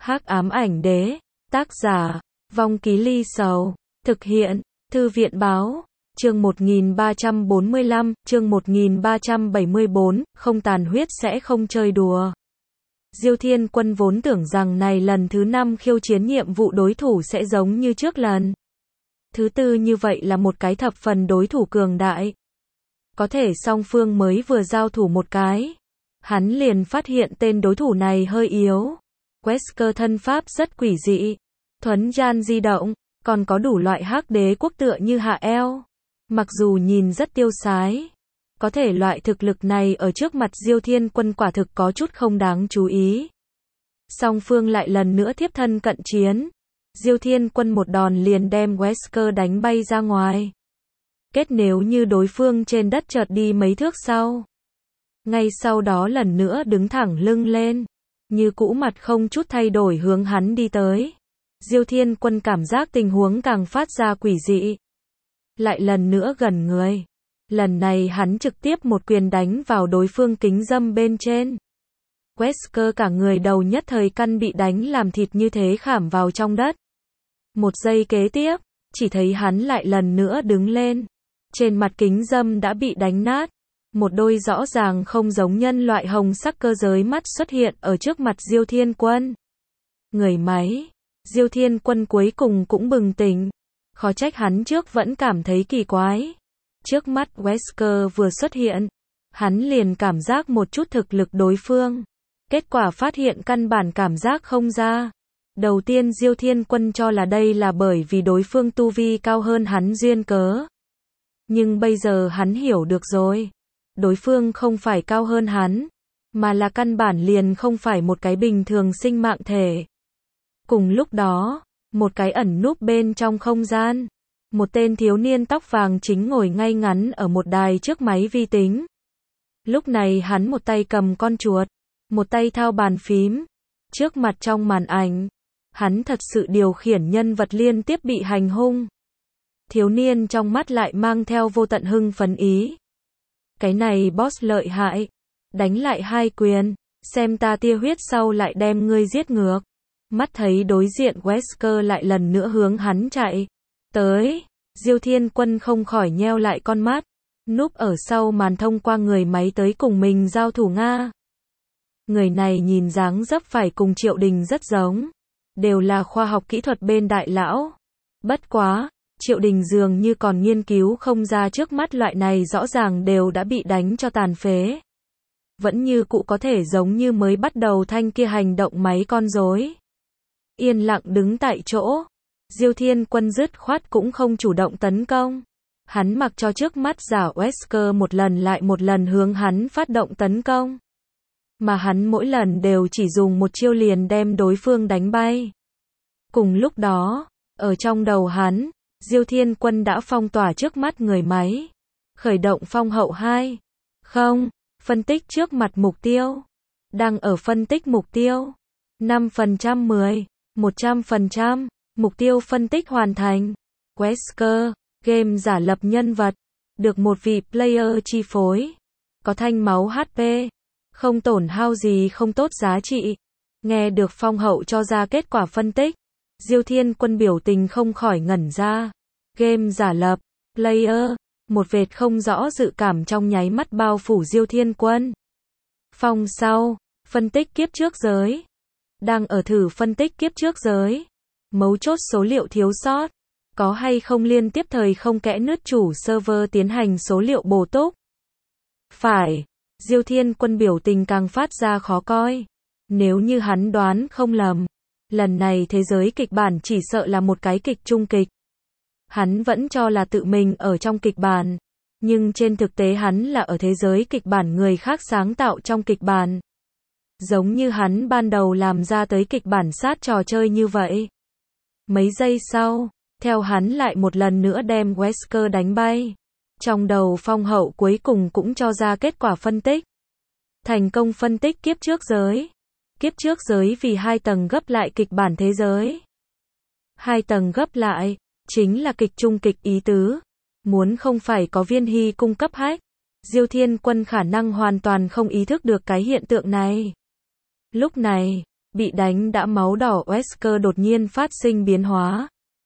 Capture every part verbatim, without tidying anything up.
Hắc ám ảnh đế, tác giả, Vong Ký Ly Sầu, thực hiện, Thư viện báo, chương một nghìn ba trăm bốn mươi lăm, chương một nghìn ba trăm bảy mươi bốn, không tàn huyết sẽ không chơi đùa. Diêu Thiên Quân vốn tưởng rằng này lần thứ năm khiêu chiến nhiệm vụ đối thủ sẽ giống như trước lần. Thứ tư như vậy là một cái thập phần đối thủ cường đại. Có thể song phương mới vừa giao thủ một cái. Hắn liền phát hiện tên đối thủ này hơi yếu. Wesker thân pháp rất quỷ dị. Thuấn gian di động, còn có đủ loại hắc đế quốc tựa như hạ eo. Mặc dù nhìn rất tiêu sái. Có thể loại thực lực này ở trước mặt Diêu Thiên Quân quả thực có chút không đáng chú ý. Song phương lại lần nữa tiếp thân cận chiến. Diêu Thiên Quân một đòn liền đem Wesker đánh bay ra ngoài. Kết nếu như đối phương trên đất chợt đi mấy thước sau. Ngay sau đó lần nữa đứng thẳng lưng lên. Như cũ mặt không chút thay đổi hướng hắn đi tới. Diêu Thiên Quân cảm giác tình huống càng phát ra quỷ dị. Lại lần nữa gần người. Lần này hắn trực tiếp một quyền đánh vào đối phương kính dâm bên trên. Wesker cả người đầu nhất thời căn bị đánh làm thịt như thế khảm vào trong đất. Một giây kế tiếp, chỉ thấy hắn lại lần nữa đứng lên. Trên mặt kính dâm đã bị đánh nát. Một đôi rõ ràng không giống nhân loại hồng sắc cơ giới mắt xuất hiện ở trước mặt Diêu Thiên Quân. Người máy. Diêu Thiên Quân cuối cùng cũng bừng tỉnh. Khó trách hắn trước vẫn cảm thấy kỳ quái. Trước mắt Wesker vừa xuất hiện, hắn liền cảm giác một chút thực lực đối phương. Kết quả phát hiện căn bản cảm giác không ra. Đầu tiên Diêu Thiên Quân cho là đây là bởi vì đối phương tu vi cao hơn hắn duyên cớ. Nhưng bây giờ hắn hiểu được rồi. Đối phương không phải cao hơn hắn, mà là căn bản liền không phải một cái bình thường sinh mạng thể. Cùng lúc đó, một cái ẩn núp bên trong không gian. Một tên thiếu niên tóc vàng chính ngồi ngay ngắn ở một đài trước máy vi tính. Lúc này hắn một tay cầm con chuột, một tay thao bàn phím. Trước mặt trong màn ảnh, hắn thật sự điều khiển nhân vật liên tiếp bị hành hung. Thiếu niên trong mắt lại mang theo vô tận hưng phấn ý. Cái này boss lợi hại. Đánh lại hai quyền, xem ta tia huyết sau lại đem ngươi giết ngược. Mắt thấy đối diện Wesker lại lần nữa hướng hắn chạy tới. Diêu Thiên Quân không khỏi nheo lại con mắt. Núp ở sau màn thông qua người máy tới cùng mình giao thủ Nga. Người này nhìn dáng dấp phải cùng Triệu Đình rất giống. Đều là khoa học kỹ thuật bên đại lão. Bất quá, Triệu Đình dường như còn nghiên cứu không ra trước mắt loại này rõ ràng đều đã bị đánh cho tàn phế. Vẫn như cũ có thể giống như mới bắt đầu thanh kia hành động máy con rối. Yên lặng đứng tại chỗ. Diêu Thiên Quân dứt khoát cũng không chủ động tấn công. Hắn mặc cho trước mắt giả Wesker một lần lại một lần hướng hắn phát động tấn công. Mà hắn mỗi lần đều chỉ dùng một chiêu liền đem đối phương đánh bay. Cùng lúc đó, ở trong đầu hắn, Diêu Thiên Quân đã phong tỏa trước mắt người máy. Khởi động phong hậu hai. Không, phân tích trước mặt mục tiêu. Đang ở phân tích mục tiêu. năm phần trăm mười, một trăm phần trăm. Mục tiêu phân tích hoàn thành. Wesker, game giả lập nhân vật. Được một vị player chi phối. Có thanh máu hát pê. Không tổn hao gì không tốt giá trị. Nghe được phong hậu cho ra kết quả phân tích. Diêu Thiên Quân biểu tình không khỏi ngẩn ra. Game giả lập, player, một vệt không rõ dự cảm trong nháy mắt bao phủ Diêu Thiên Quân. Phong sau, phân tích kiếp trước giới. Đang ở thử phân tích kiếp trước giới. Mấu chốt số liệu thiếu sót. Có hay không liên tiếp thời không kẽ nứt chủ server tiến hành số liệu bổ túc. Phải. Diêu Thiên Quân biểu tình càng phát ra khó coi. Nếu như hắn đoán không lầm. Lần này thế giới kịch bản chỉ sợ là một cái kịch trung kịch. Hắn vẫn cho là tự mình ở trong kịch bản. Nhưng trên thực tế hắn là ở thế giới kịch bản người khác sáng tạo trong kịch bản. Giống như hắn ban đầu làm ra tới kịch bản sát trò chơi như vậy. Mấy giây sau, theo hắn lại một lần nữa đem Wesker đánh bay. Trong đầu phong hậu cuối cùng cũng cho ra kết quả phân tích. Thành công phân tích kiếp trước giới. Kiếp trước giới vì hai tầng gấp lại kịch bản thế giới. Hai tầng gấp lại, chính là kịch trung kịch ý tứ. Muốn không phải có Viên Hy cung cấp hack. Diêu Thiên Quân khả năng hoàn toàn không ý thức được cái hiện tượng này. Lúc này, Bị đánh đã máu đỏ Wesker đột nhiên phát sinh biến hóa.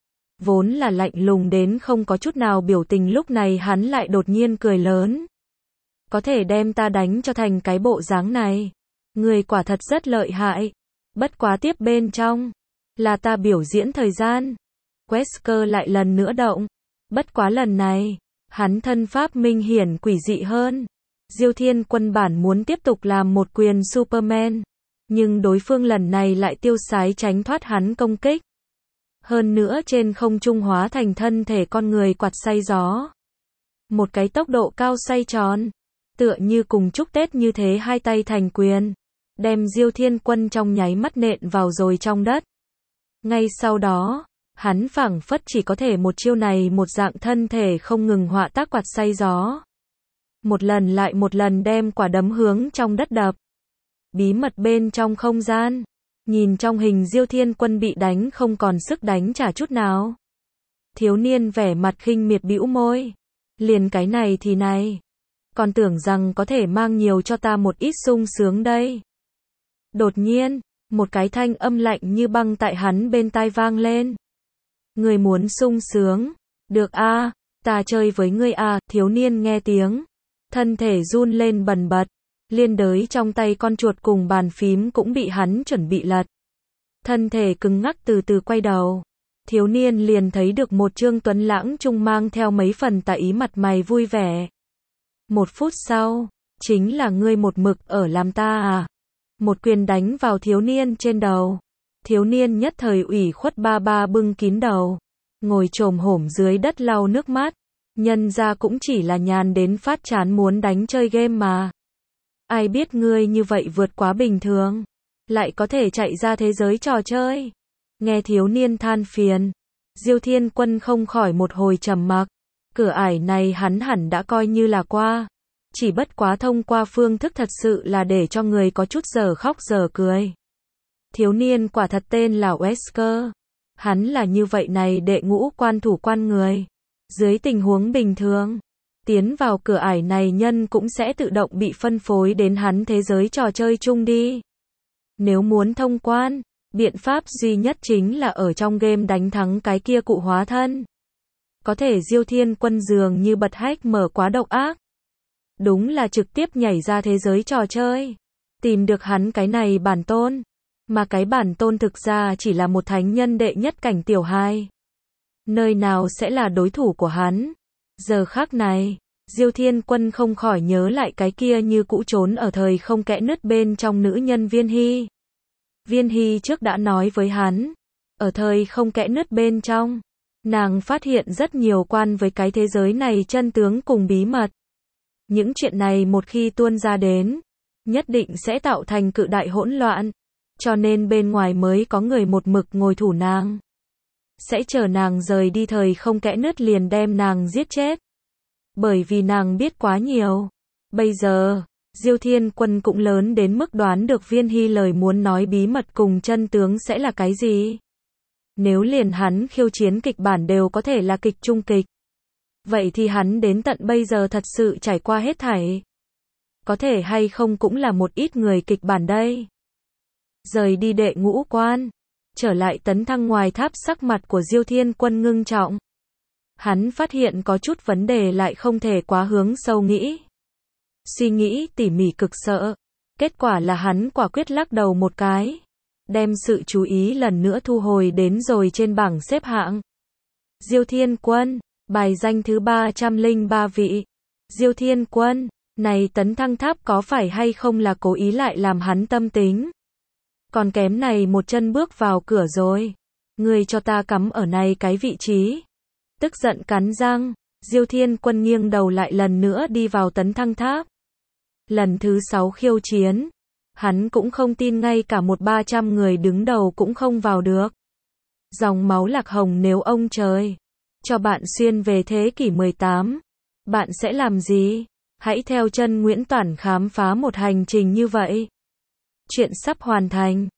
Vốn là lạnh lùng đến không có chút nào biểu tình, lúc này hắn lại đột nhiên cười lớn. Có thể đem ta đánh cho thành cái bộ dáng này. Người quả thật rất lợi hại. Bất quá tiếp bên trong. Là ta biểu diễn thời gian. Wesker lại lần nữa động. Bất quá lần này. Hắn thân pháp minh hiển quỷ dị hơn. Diêu Thiên Quân bản muốn tiếp tục làm một quyền Superman. Nhưng đối phương lần này lại tiêu sái tránh thoát hắn công kích. Hơn nữa trên không trung hóa thành thân thể con người quạt xoay gió. Một cái tốc độ cao xoay tròn. Tựa như cùng chúc Tết như thế, hai tay thành quyền. Đem Diêu Thiên Quân trong nháy mắt nện vào rồi trong đất. Ngay sau đó, hắn phảng phất chỉ có thể một chiêu này một dạng thân thể không ngừng họa tác quạt xoay gió. Một lần lại một lần đem quả đấm hướng trong đất đập. Bí mật bên trong không gian. Nhìn trong hình Diêu Thiên Quân bị đánh không còn sức đánh trả chút nào. Thiếu niên vẻ mặt khinh miệt bĩu môi. Liền cái này thì này. Còn tưởng rằng có thể mang nhiều cho ta một ít sung sướng đây. Đột nhiên, một cái thanh âm lạnh như băng tại hắn bên tai vang lên. Người muốn sung sướng. Được a, à, ta chơi với ngươi a, à, thiếu niên nghe tiếng. Thân thể run lên bần bật. Liên đới trong tay con chuột cùng bàn phím cũng bị hắn chuẩn bị lật. Thân thể cứng ngắc từ từ quay đầu. Thiếu niên liền thấy được một Trương Tuấn Lãng trung mang theo mấy phần tà ý, mặt mày vui vẻ. Một phút sau, chính là ngươi một mực ở làm ta à? Một quyền đánh vào thiếu niên trên đầu. Thiếu niên nhất thời ủy khuất ba ba bưng kín đầu. Ngồi chồm hổm dưới đất lau nước mắt. Nhân ra cũng chỉ là nhàn đến phát chán muốn đánh chơi game mà. Ai biết ngươi như vậy vượt quá bình thường. Lại có thể chạy ra thế giới trò chơi. Nghe thiếu niên than phiền. Diêu Thiên Quân không khỏi một hồi trầm mặc. Cửa ải này hắn hẳn đã coi như là qua. Chỉ bất quá thông qua phương thức thật sự là để cho người có chút giờ khóc giờ cười. Thiếu niên quả thật tên là Wesker. Hắn là như vậy này đệ ngũ quan thủ quan người. Dưới tình huống bình thường, tiến vào cửa ải này nhân cũng sẽ tự động bị phân phối đến hắn thế giới trò chơi chung đi. Nếu muốn thông quan, biện pháp duy nhất chính là ở trong game đánh thắng cái kia cụ hóa thân. Có thể Diêu Thiên Quân dường như bật hack mở quá độc ác. Đúng là trực tiếp nhảy ra thế giới trò chơi. Tìm được hắn cái này bản tôn. Mà cái bản tôn thực ra chỉ là một thánh nhân đệ nhất cảnh tiểu hai. Nơi nào sẽ là đối thủ của hắn? Giờ khắc này, Diêu Thiên Quân không khỏi nhớ lại cái kia như cũ trốn ở thời không kẽ nứt bên trong nữ nhân Viên Hy. Viên Hy trước đã nói với hắn, ở thời không kẽ nứt bên trong, nàng phát hiện rất nhiều quan với cái thế giới này chân tướng cùng bí mật. Những chuyện này một khi tuôn ra đến, nhất định sẽ tạo thành cự đại hỗn loạn, cho nên bên ngoài mới có người một mực ngồi thủ nàng. Sẽ chờ nàng rời đi thời không kẽ nứt liền đem nàng giết chết. Bởi vì nàng biết quá nhiều. Bây giờ, Diêu Thiên Quân cũng lớn đến mức đoán được Viên Hy lời muốn nói bí mật cùng chân tướng sẽ là cái gì. Nếu liền hắn khiêu chiến kịch bản đều có thể là kịch trung kịch. Vậy thì hắn đến tận bây giờ thật sự trải qua hết thảy. Có thể hay không cũng là một ít người kịch bản đây. Rời đi đệ ngũ quan. Trở lại tấn thăng ngoài tháp, sắc mặt của Diêu Thiên Quân ngưng trọng. Hắn phát hiện có chút vấn đề lại không thể quá hướng sâu nghĩ. Suy nghĩ tỉ mỉ cực sợ. Kết quả là hắn quả quyết lắc đầu một cái. Đem sự chú ý lần nữa thu hồi đến rồi trên bảng xếp hạng. Diêu Thiên Quân, bài danh thứ ba trăm lẻ ba vị. Diêu Thiên Quân, này tấn thăng tháp có phải hay không là cố ý lại làm hắn tâm tính. Còn kém này một chân bước vào cửa rồi. Ngươi cho ta cắm ở này cái vị trí. Tức giận cắn răng, Diêu Thiên Quân nghiêng đầu lại lần nữa đi vào tấn thăng tháp. Lần thứ sáu khiêu chiến, hắn cũng không tin ngay cả một ba trăm người đứng đầu cũng không vào được. Dòng máu Lạc Hồng, nếu ông trời cho bạn xuyên về thế kỷ mười tám, bạn sẽ làm gì? Hãy theo chân Nguyễn Toản khám phá một hành trình như vậy. Chuyện sắp hoàn thành.